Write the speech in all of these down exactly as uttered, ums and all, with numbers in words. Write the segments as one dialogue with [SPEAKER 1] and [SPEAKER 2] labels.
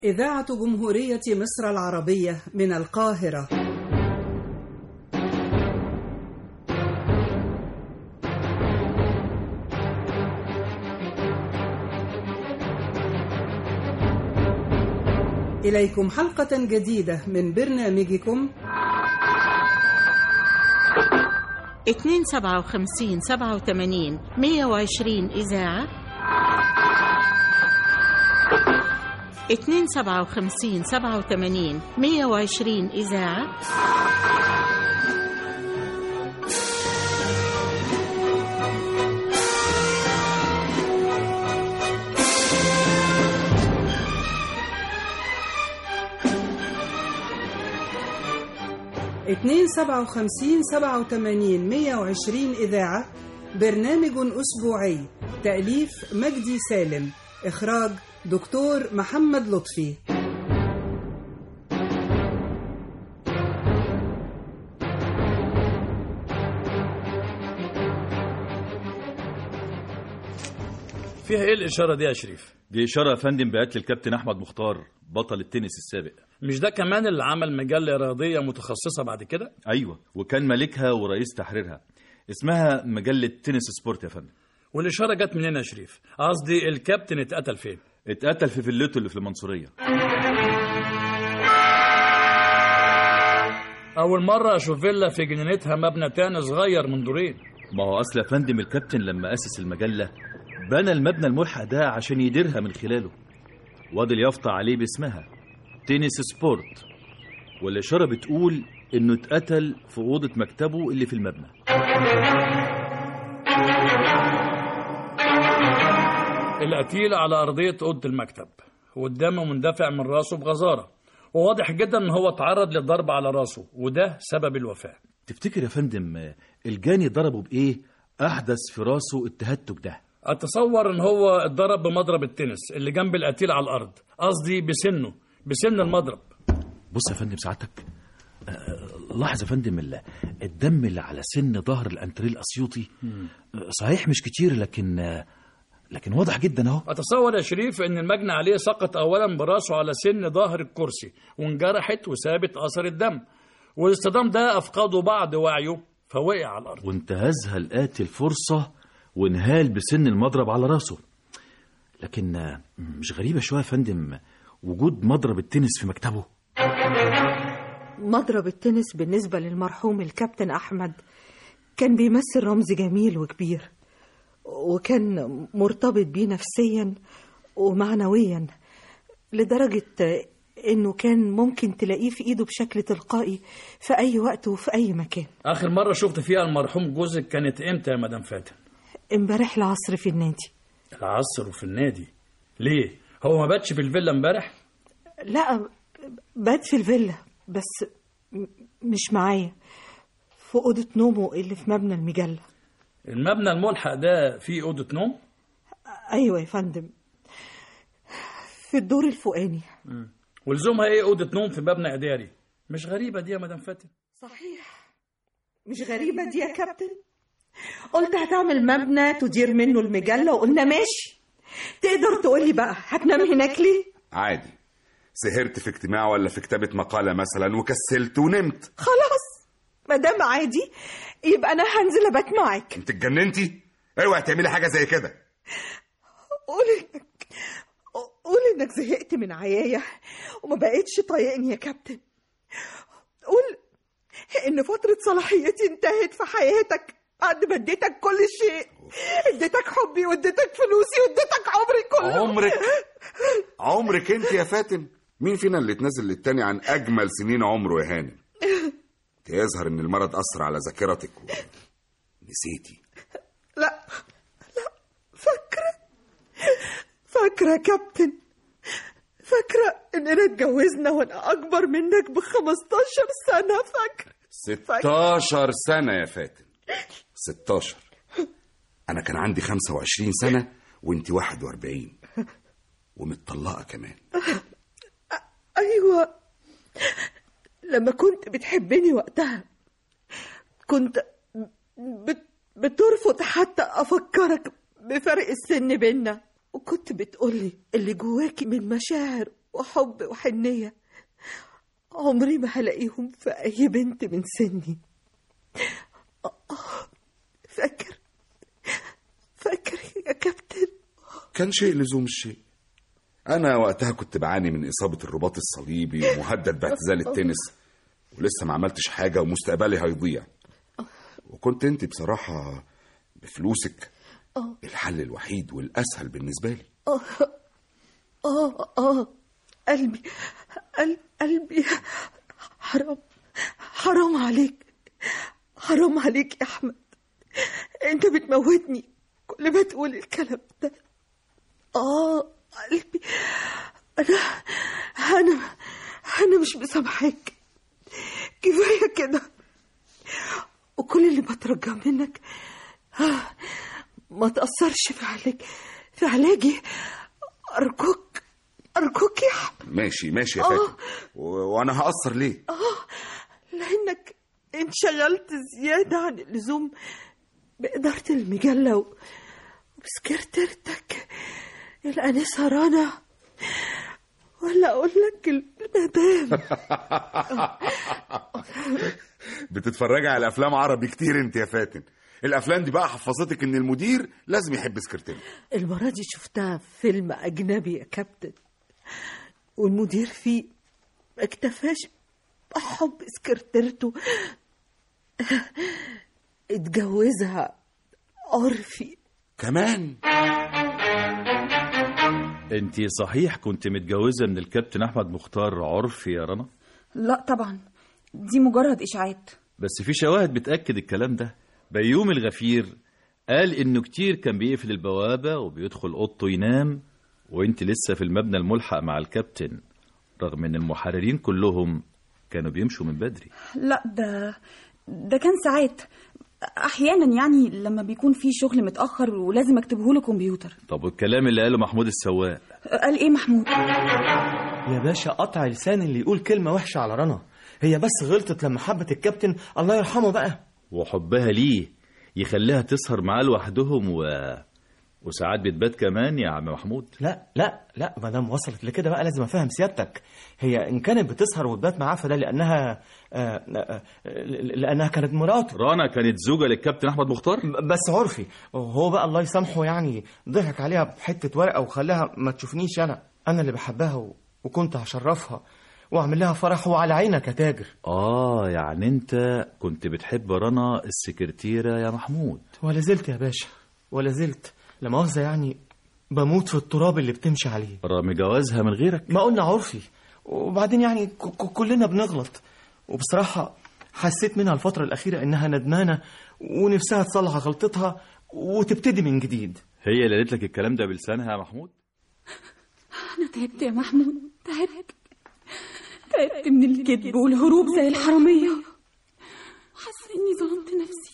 [SPEAKER 1] إذاعة جمهورية مصر العربية من القاهرة. إليكم حلقة جديدة من برنامجكم
[SPEAKER 2] اتنين سبعة وخمسين سبعة وثمانين مية وعشرين إذاعة، اتنين سبعة وخمسين سبعة وثمانين مية وعشرين إذاعة.
[SPEAKER 1] اتنين سبعة وخمسين سبعة وثمانين مية وعشرين إذاعة، برنامج أسبوعي، تأليف مجدي سالم، إخراج دكتور محمد لطفي.
[SPEAKER 3] فيها ايه الإشارة دي يا شريف؟
[SPEAKER 4] دي إشارة يا فندم بقتل الكابتن أحمد مختار بطل التنس السابق.
[SPEAKER 3] مش ده كمان اللي عمل مجلة رياضية متخصصة بعد كده؟
[SPEAKER 4] أيوة، وكان مالكها ورئيس تحريرها، اسمها مجلة تنس سبورت يا فندم.
[SPEAKER 3] والإشارة جت منين يا شريف؟ قصدي الكابتن اتقتل فين؟
[SPEAKER 4] اتقتل في فيلته اللي في المنصورية.
[SPEAKER 3] أول مرة أشوف فيلا في جنينتها مبنى تاني صغير من دورين.
[SPEAKER 4] ما هو أصل يا فندم الكابتن لما أسس المجلة بنى المبنى الملحق ده عشان يديرها من خلاله، وادي اليافطة عليه باسمها تنس سبورت، والإشارة بتقول إنه اتقتل في أوضة مكتبه اللي في المبنى.
[SPEAKER 3] القتيل على أرضية أوضة المكتب والدم مندفع من راسه بغزارة، وواضح جدا إن هو اتعرض للضرب على راسه، وده سبب الوفاة.
[SPEAKER 4] تفتكر يا فندم الجاني ضربه بإيه أحدث في راسه التهتك ده؟
[SPEAKER 3] أتصور إن هو اتضرب بمضرب التنس اللي جنب القتيل على الأرض، قصدي بسنه، بسن المضرب.
[SPEAKER 4] بص يا فندم سعادتك، لاحظ يا فندم الدم اللي على سن ظهر الانتريه الاسيوطي صحيح مش كتير، لكن لكن واضح جدا اهو.
[SPEAKER 3] اتصور يا شريف ان المجني عليه سقط اولا براسه على سن ظهر الكرسي وانجرحت وسابت اثر الدم، والاصطدام ده افقده بعض وعيه فوقع على الارض،
[SPEAKER 4] وانتهزها القاتل فرصه وانهال بسن المضرب على راسه. لكن مش غريبه شويه يا فندم وجود مضرب التنس في مكتبه؟
[SPEAKER 5] مضرب التنس بالنسبة للمرحوم الكابتن أحمد كان بيمثل رمز جميل وكبير، وكان مرتبط بيه نفسيا ومعنويا، لدرجة إنه كان ممكن تلاقيه في إيده بشكل تلقائي في أي وقت وفي أي مكان.
[SPEAKER 3] آخر مرة شفت فيها المرحوم جوزك كانت إمتى يا مدام فاتن؟
[SPEAKER 5] امبارح العصر في النادي.
[SPEAKER 3] العصر وفي النادي؟ ليه؟ هو ما باتش في الفيلا امبارح؟
[SPEAKER 5] لا، بات في الفيلا بس مش معايا، في أوضة نومه اللي في مبنى المجلة.
[SPEAKER 3] المبنى الملحق ده فيه أوضة نوم؟
[SPEAKER 5] أيوة يا فندم، في الدور الفوقاني.
[SPEAKER 3] ولزومها إيه أوضة نوم في مبنى إداري؟ مش غريبة دي يا مدام فاتن؟
[SPEAKER 5] صحيح مش غريبة دي يا كابتن. قلت هتعمل مبنى تدير منه المجلة وقلنا ماشي. تقدر تقولي بقى هتنام هناك ليه؟
[SPEAKER 6] عادي، سهرت في اجتماع ولا في كتابة مقالة مثلا وكسلت ونمت.
[SPEAKER 5] خلاص مادام عادي يبقى أنا هنزل أبات معاك.
[SPEAKER 6] انت اتجننتي؟ اوعي تعملي حاجة زي كده.
[SPEAKER 5] قولي إنك قولي إنك زهقت من عيايا وما بقيتش طايقني يا كابتن. قول إن فترة صلاحيتي انتهت في حياتك بعد ما اديتك كل شيء، اديتك حبي واديتك فلوسي واديتك عمري كله.
[SPEAKER 6] عمرك عمرك انت يا فاتن؟ مين فينا اللي تنزل للتاني عن أجمل سنين عمره يا هاني؟ يظهر إن المرض أثر على ذاكرتك و... نسيتي.
[SPEAKER 5] لا لا، فاكرة فاكرة كابتن، فاكرة إننا اتجوزنا وأنا أكبر منك بخمستاشر سنة. فاكرة
[SPEAKER 6] ستاشر سنة يا فاتن، ستاشر. أنا كان عندي خمسة وعشرين سنة وانت واحد واربعين ومتطلقة كمان.
[SPEAKER 5] أيوة، لما كنت بتحبني وقتها كنت بت... بترفض حتى أفكرك بفرق السن بيننا، وكنت بتقولي اللي جواكي من مشاعر وحب وحنية عمري ما هلاقيهم في أي بنت من سني. فاكر فاكر يا كابتن؟
[SPEAKER 6] كان شيء لزوم الشيء. أنا وقتها كنت بعاني من إصابة الرباط الصليبي ومهدد باعتزال التنس، ولسه ما عملتش حاجة ومستقبلي هيضيع. وكنت انت بصراحة بفلوسك الحل الوحيد والأسهل بالنسبة لي.
[SPEAKER 5] آه آه آه قلبي قلبي قلبي حرام حرام عليك، حرام عليك يا أحمد، أنت بتموتني كل ما تقول الكلام ده. آه قلبي، أنا أنا أنا مش مسامحاك، كفاية كده. وكل اللي بترجى منك ما تأثرش في علاج في علاجي. أرجوك أرجوك يا أحمد.
[SPEAKER 6] ماشي ماشي يا فاتن. و... وأنا هأثر ليه؟
[SPEAKER 5] آه لأنك انشغلت زيادة عن اللزوم بإدارة المجلة وبسكرتيرتك الأنسة رنا، ولا أقول لك المدام.
[SPEAKER 6] بتتفرجي على أفلام عربي كتير انت يا فاتن. الأفلام دي بقى حفظتك إن المدير لازم يحب سكرتيره.
[SPEAKER 5] المرة دي شفتها في فيلم أجنبي يا كابتن، والمدير فيه ما اكتفاش بحب سكرتيرته، اتجوزها عرفي
[SPEAKER 6] كمان.
[SPEAKER 4] انتي صحيح كنت متجوزة من الكابتن أحمد مختار عرفي يا رنا؟
[SPEAKER 7] لا طبعا، دي مجرد إشاعات.
[SPEAKER 4] بس في شواهد بتأكد الكلام ده. بيوم الغفير قال إنه كتير كان بيقفل البوابة وبيدخل أوضته ينام، وانت لسه في المبنى الملحق مع الكابتن، رغم إن المحررين كلهم كانوا بيمشوا من بدري.
[SPEAKER 7] لا ده ده كان ساعات، أحيانا يعني لما بيكون في شغل متأخر ولازم أكتبه له كمبيوتر.
[SPEAKER 4] طب والكلام اللي قاله محمود السواق؟
[SPEAKER 7] قال إيه محمود؟
[SPEAKER 8] يا باشا قطع لسان اللي يقول كلمة وحشة على رنا، هي بس غلطت لما حبت الكابتن الله يرحمه بقى.
[SPEAKER 4] وحبها ليه يخليها تسهر معاه لوحدهم و... وساعات بتبات كمان يا عم محمود.
[SPEAKER 8] لا لا لا ما دام وصلت لكده بقى لازم افهم سيادتك. هي ان كانت بتسهر وتبات معاه فده لانها آه آه لانها كانت مراته.
[SPEAKER 4] رنا كانت زوجة للكابتن احمد مختار
[SPEAKER 8] بس عرفي، هو بقى الله يسامحه يعني ضحك عليها بحته ورقه وخلاها ما تشوفنيش انا انا اللي بحبها و... وكنت هشرفها واعمل لها فرح وعلى عينك يا تاجر.
[SPEAKER 4] اه يعني انت كنت بتحب رنا السكرتيرة يا محمود؟
[SPEAKER 8] ولا زلت يا باشا، ولا زلت. لا مؤاخذة يعني بموت في التراب اللي بتمشي عليه.
[SPEAKER 4] رغم جوازها من غيرك؟
[SPEAKER 8] ما قلنا عرفي، وبعدين يعني كلنا بنغلط، وبصراحة حسيت منها الفترة الأخيرة إنها ندمانة ونفسها تصلح غلطتها وتبتدي من جديد.
[SPEAKER 4] هي اللي قالت لك الكلام ده بلسانها يا محمود؟
[SPEAKER 7] أنا تعبت يا محمود، تعبت تعبت من الكذب والهروب زي الحرامية، حاسة إني ظلمت نفسي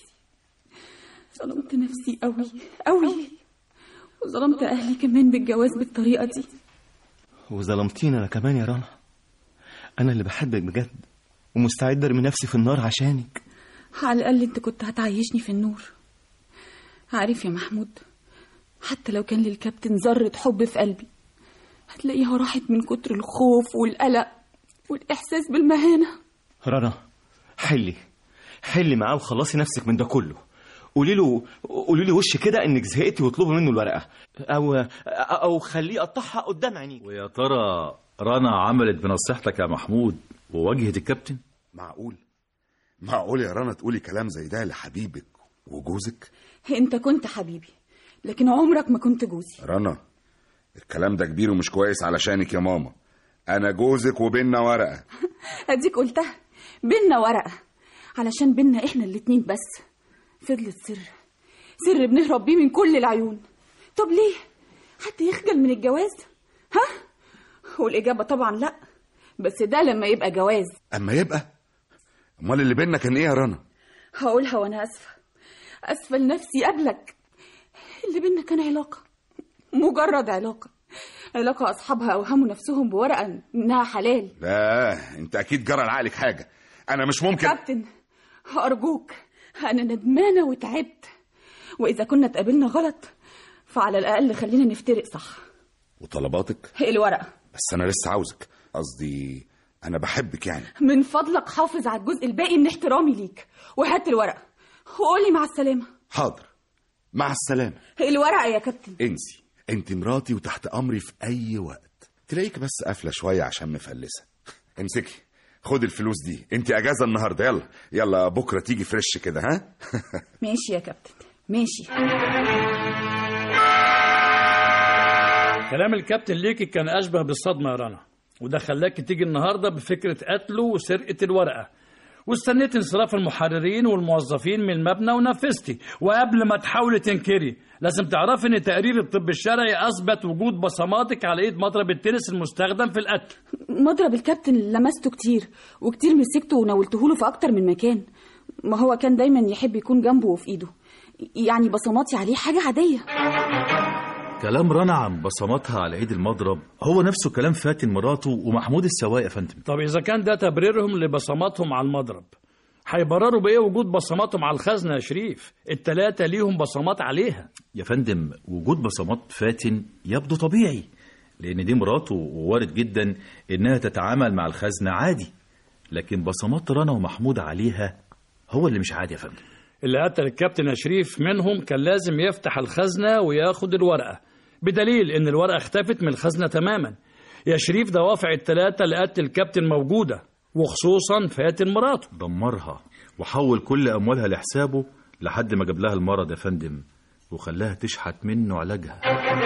[SPEAKER 7] ظلمت نفسي قوي قوي، وظلمت أهلي كمان بالجواز بالطريقة دي.
[SPEAKER 8] وظلمتيني أنا كمان يا رنا، أنا اللي بحبك بجد ومستعد أرمي نفسي في النار عشانك.
[SPEAKER 7] على الأقل أنت كنت هتعيشني في النور. عارف يا محمود، حتى لو كان للكابتن ذرة حب في قلبي هتلاقيها راحت من كتر الخوف والقلق والإحساس بالمهانة.
[SPEAKER 8] رنا حلي حلي معاه وخلصي نفسك من ده كله. قولي له قولي له وش كده انك زهقتي واطلبي منه الورقه، او او خليه يقطعها قدام عينيك.
[SPEAKER 4] ويا ترى رنا عملت بنصيحتك يا محمود وواجهت الكابتن؟
[SPEAKER 6] معقول معقول يا رنا تقولي كلام زي ده لحبيبك وجوزك؟
[SPEAKER 7] انت كنت حبيبي لكن عمرك ما كنت جوزي.
[SPEAKER 6] رنا الكلام ده كبير ومش كويس علشانك يا ماما. انا جوزك وبيننا ورقه.
[SPEAKER 7] اديك قلتها، بيننا ورقه علشان بيننا احنا الاتنين بس. فضلت سر سر بنهرب بيه من كل العيون. طب ليه حتى يخجل من الجواز؟ ها؟ والإجابة طبعا لا، بس ده لما يبقى جواز.
[SPEAKER 6] اما يبقى امال اللي بيننا كان ايه يا رنا؟
[SPEAKER 7] هقولها وانا اسفه اسفه لنفسي قبلك. اللي بيننا كان علاقه، مجرد علاقه علاقه اصحابها اوهموا نفسهم بورقه انها حلال.
[SPEAKER 6] لا انت اكيد جرى لعقلك حاجه. انا مش ممكن.
[SPEAKER 7] كابتن ارجوك، أنا ندمانة وتعبت، وإذا كنا اتقابلنا غلط فعلى الأقل خلينا نفترق صح.
[SPEAKER 6] وطلباتك؟
[SPEAKER 7] الورقة
[SPEAKER 6] بس انا لسه عاوزك، قصدي انا بحبك يعني.
[SPEAKER 7] من فضلك حافظ على الجزء الباقي من احترامي ليك، وهات الورقة وقولي مع السلامة.
[SPEAKER 6] حاضر، مع السلامة.
[SPEAKER 7] الورقة يا كابتن.
[SPEAKER 6] انسي، انت مراتي وتحت امري في اي وقت. تلاقيك بس قافلة شوية عشان مفلسة. امسكي، خد الفلوس دي، انت اجازة النهاردة. يلا يلا بكرة تيجي فريش كده. ها
[SPEAKER 7] ماشي يا كابتن، ماشي.
[SPEAKER 3] كلام الكابتن ليكي كان أشبه بالصدمة يا رنا، وده خلاكي تيجي النهاردة بفكرة قتله وسرقة الورقة، واستنيت انصراف المحررين والموظفين من المبنى ونفذتي. وقبل ما تحاولي تنكري لازم تعرفي ان تقرير الطب الشرعي اثبت وجود بصماتك على ايد مضرب التنس المستخدم في القتل.
[SPEAKER 7] مضرب الكابتن لمسته كتير وكتير مسكته وناولته له في اكتر من مكان، ما هو كان دايما يحب يكون جنبه وفي ايده، يعني بصماتي عليه حاجة عادية.
[SPEAKER 4] كلام رنا عن بصماتها على ايد المضرب هو نفسه كلام فاتن مراته ومحمود السواق يا فندم.
[SPEAKER 3] طب اذا كان ده تبريرهم لبصماتهم على المضرب، هيبرروا بايه وجود بصماتهم على الخزنه يا شريف؟ التلاتة ليهم بصمات عليها
[SPEAKER 4] يا فندم. وجود بصمات فاتن يبدو طبيعي لان دي مراته، ووارد جدا انها تتعامل مع الخزنه عادي، لكن بصمات رنا ومحمود عليها هو اللي مش عادي يا فندم.
[SPEAKER 3] اللي قتل الكابتن يا شريف منهم كان لازم يفتح الخزنه وياخد الورقه، بدليل ان الورقه اختفت من الخزنه تماما. يا شريف دوافع التلاتة لقتل الكابتن موجوده، وخصوصا فاتن مراته.
[SPEAKER 4] دمرها وحول كل اموالها لحسابه لحد ما جاب لها المرض يا فندم، وخلاها تشحت منه علاجها.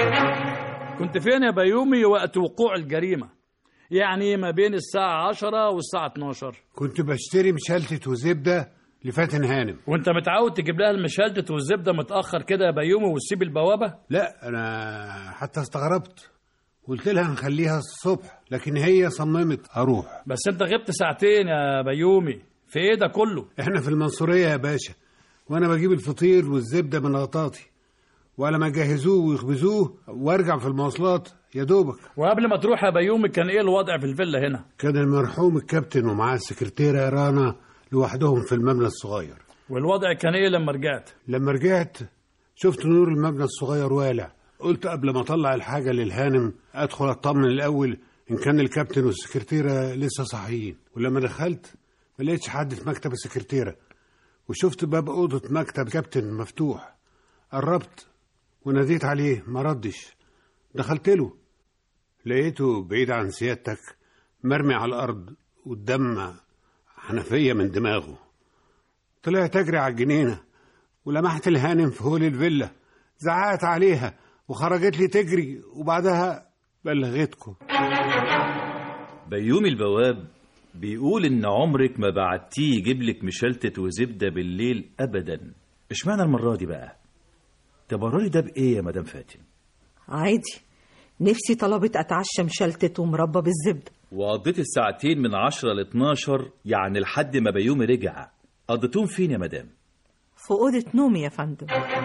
[SPEAKER 3] كنت فين يا بيومي وقت وقوع الجريمه؟ يعني ما بين الساعه عشرة والساعه اتناشر.
[SPEAKER 9] كنت بشتري مشلتت وزبده لفاتن هانم.
[SPEAKER 3] وانت متعود تجيب لها المشلتت والزبده متاخر كده يا بيومي وتسيب البوابه؟
[SPEAKER 9] لا انا حتى استغربت، قلت لها نخليها الصبح، لكن هي صممت اروح.
[SPEAKER 3] بس انت غبت ساعتين يا بيومي، في ايه ده كله؟
[SPEAKER 9] احنا في المنصوريه يا باشا، وانا بجيب الفطير والزبده من غطاطي، وعلى ما يجهزوه ويخبزوه وارجع في المواصلات يا دوبك.
[SPEAKER 3] وقبل ما تروح يا بيومي كان ايه الوضع في الفيلا هنا؟
[SPEAKER 9] كان المرحوم الكابتن ومعاه السكرتيره رانا لوحدهم في المبنى الصغير.
[SPEAKER 3] والوضع كان ايه لما رجعت؟
[SPEAKER 9] لما رجعت شفت نور المبنى الصغير والع، قلت قبل ما اطلع الحاجه للهانم ادخل اطمن الاول ان كان الكابتن والسكرتيره لسه صاحيين. ولما دخلت ما لقيتش حد في مكتب السكرتيره، وشفت باب اوضه مكتب كابتن مفتوح. قربت وناديت عليه ما ردش، دخلت له لقيته بعيد عن سيادتك مرمي على الارض والدم حنفيه من دماغه. طلعت اجري على الجنينه ولمحت الهانم في هول الفيلا، زعقت عليها وخرجت لي تجري، وبعدها بلغتكم.
[SPEAKER 4] بيومي البواب بيقول ان عمرك ما بعتيه يجيب لك مشلتت وزبده بالليل ابدا. اشمعنى المره دي بقى؟ تبرري ده بايه يا مدام فاتن؟
[SPEAKER 5] عادي، نفسي طلبت اتعشى مشلتت ومربى بالزبده.
[SPEAKER 4] وقضيت الساعتين من عشرة لاتناشر يعني لحد ما بيومي رجع، قضيتهم فين يا مدام؟
[SPEAKER 5] في اوضه نومي يا فندم.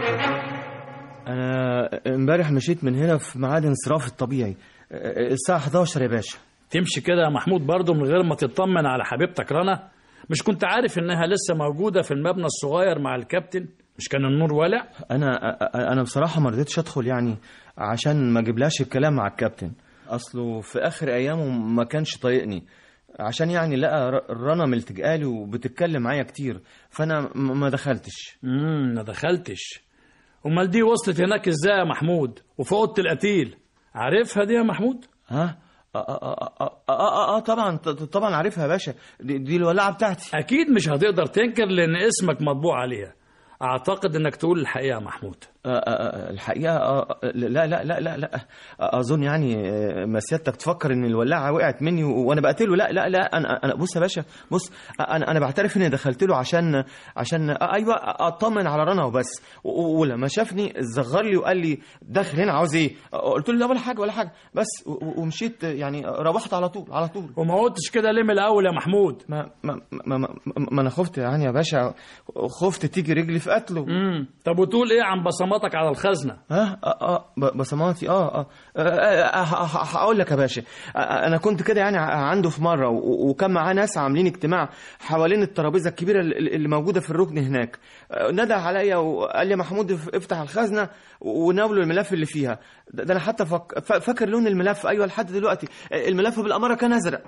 [SPEAKER 8] انا امبارح مشيت من هنا في ميعاد انصراف الطبيعي الساعه حداشر يا باشا.
[SPEAKER 3] تمشي كده يا محمود برضه من غير ما تطمن على حبيبتك رنا؟ مش كنت عارف انها لسه موجوده في المبنى الصغير مع الكابتن؟ مش كان النور والع؟
[SPEAKER 8] انا انا بصراحه ما رضيتش ادخل يعني عشان ما اجيبلاش الكلام مع الكابتن، اصله في اخر ايامه ما كانش طايقني، عشان يعني لقى رنا ملتجالي وبتتكلم معايا كتير، فانا ما دخلتش.
[SPEAKER 3] امم ما دخلتش. امال دي وصلت هناك ازاي يا محمود وفي اوضه القتيل؟ عارفها دي يا محمود؟
[SPEAKER 8] ها اه اه اه اه اه طبعا طبعا عارفها يا باشا، دي, دي الولاعه بتاعتي.
[SPEAKER 3] اكيد مش هتقدر تنكر لان اسمك مطبوع عليها. اعتقد انك تقول الحقيقه يا محمود.
[SPEAKER 8] آه آه الحقيقه آه لا لا لا لا لا اظن يعني ما سيادتك تفكر ان الولاعه وقعت مني وانا بقتله. لا لا لا انا انا بص يا باشا، بص انا انا بعترف اني دخلت له عشان عشان ايوه اطمن على رنا وبس، ولما شافني صغر لي وقال لي داخل هنا عاوز ايه؟ قلت له لا ولا حاجه ولا حاجه بس، ومشيت يعني روحت على طول على طول.
[SPEAKER 3] وما قلتش كده ليه من الاول يا محمود؟
[SPEAKER 8] ما ما ما, ما, ما انا خفت يعني يا باشا، خفت تيجي رجلي في قتله.
[SPEAKER 3] امم طب وتقول ايه عن بصماتك على الخزنه؟
[SPEAKER 8] ها اه اه ب- بصماتي اه اه, آه, آه, آه هقول لك يا باشا. آه انا كنت كده يعني عنده في مره، و- وكان معاه ناس عاملين اجتماع حوالين الترابيزه الكبيره اللي اللي موجوده في الركن هناك. آه ندى عليا وقال لي يا محمود اف- افتح الخزنه وناولوا الملف اللي فيها. ده ده انا حتى فك... ف- فاكر لون الملف. ايوه لحد دلوقتي الملف بالاماره كان ازرق.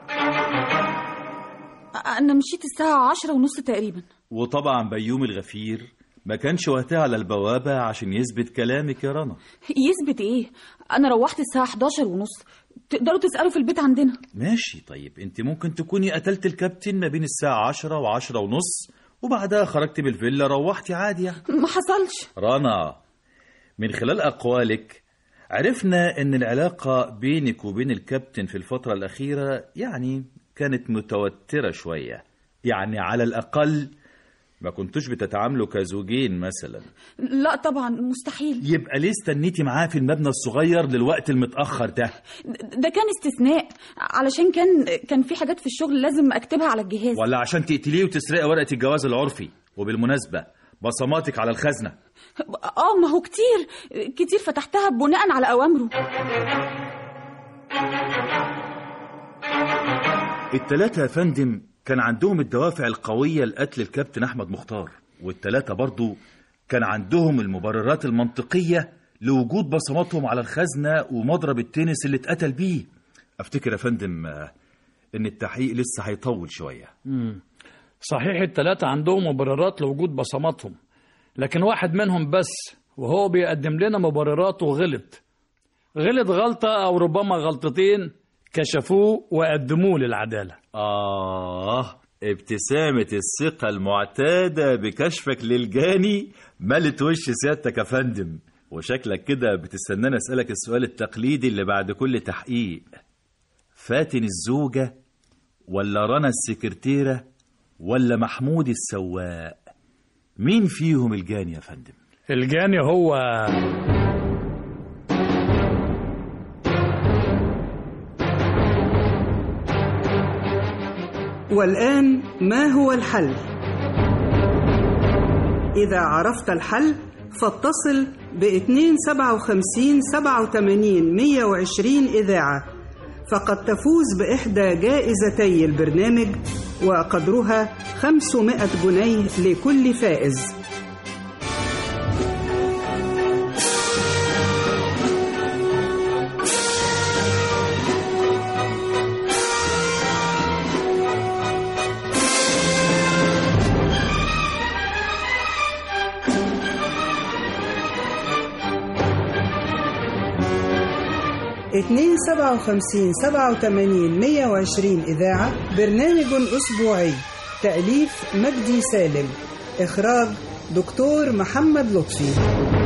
[SPEAKER 7] انا مشيت الساعه عشرة ونص تقريبا.
[SPEAKER 4] وطبعا بيومي الغفير ما كانش وقتها على البوابة عشان يثبت كلامك يا رنا.
[SPEAKER 7] يثبت ايه؟ انا روحت الساعه حداشر ونص. تقدروا تسالوا في البيت عندنا.
[SPEAKER 4] ماشي طيب، انت ممكن تكوني قتلت الكابتن ما بين الساعة عشرة وعشرة ونص، وبعدها خرجت بالفيلا روحتي عادي يعني.
[SPEAKER 7] ما حصلش.
[SPEAKER 4] رنا، من خلال أقوالك عرفنا ان العلاقة بينك وبين الكابتن في الفترة الأخيرة يعني كانت متوترة شوية، يعني على الأقل ما كنتوش بتتعاملوا كزوجين مثلا.
[SPEAKER 7] لا طبعا مستحيل.
[SPEAKER 4] يبقى ليه استنيتي معاه في المبنى الصغير للوقت المتأخر ده؟
[SPEAKER 7] ده كان استثناء، علشان كان كان في حاجات في الشغل لازم اكتبها على الجهاز.
[SPEAKER 4] ولا عشان تقتليه وتسرقي ورقة الجواز العرفي؟ وبالمناسبة بصماتك على الخزنة.
[SPEAKER 7] اه ما هو كتير كتير فتحتها بناء على اوامره.
[SPEAKER 4] التلاتة يا فندم كان عندهم الدوافع القوية لقتل الكابتن أحمد مختار، والتلاتة برضو كان عندهم المبررات المنطقية لوجود بصماتهم على الخزنة ومضرب التنس اللي اتقتل بيه. أفتكر يا فندم إن التحقيق لسه هيطول شوية.
[SPEAKER 3] مم. صحيح التلاتة عندهم مبررات لوجود بصماتهم، لكن واحد منهم بس وهو بيقدم لنا مبرراته غلط غلط غلطة أو ربما غلطتين كشفوه وقدموه للعدالة.
[SPEAKER 4] آه، ابتسامة الثقة المعتادة بكشفك للجاني ملت وش سيادتك يا فندم، وشكلك كده بتستناني أسألك السؤال التقليدي اللي بعد كل تحقيق: فاتن الزوجة ولا رنا السكرتيرة ولا محمود السواق؟ مين فيهم الجاني يا فندم؟
[SPEAKER 3] الجاني هو
[SPEAKER 1] والآن ما هو الحل؟ إذا عرفت الحل فاتصل باثنين سبعة وخمسين سبعة وثمانين مية وعشرين إذاعة، فقد تفوز بإحدى جائزتي البرنامج وقدرها خمسمائة جنيه لكل فائز. اثنين سبعة وخمسين سبعة وثمانين مية وعشرين إذاعة، برنامج أسبوعي، تأليف مجدي سالم، إخراج دكتور محمد لطفي.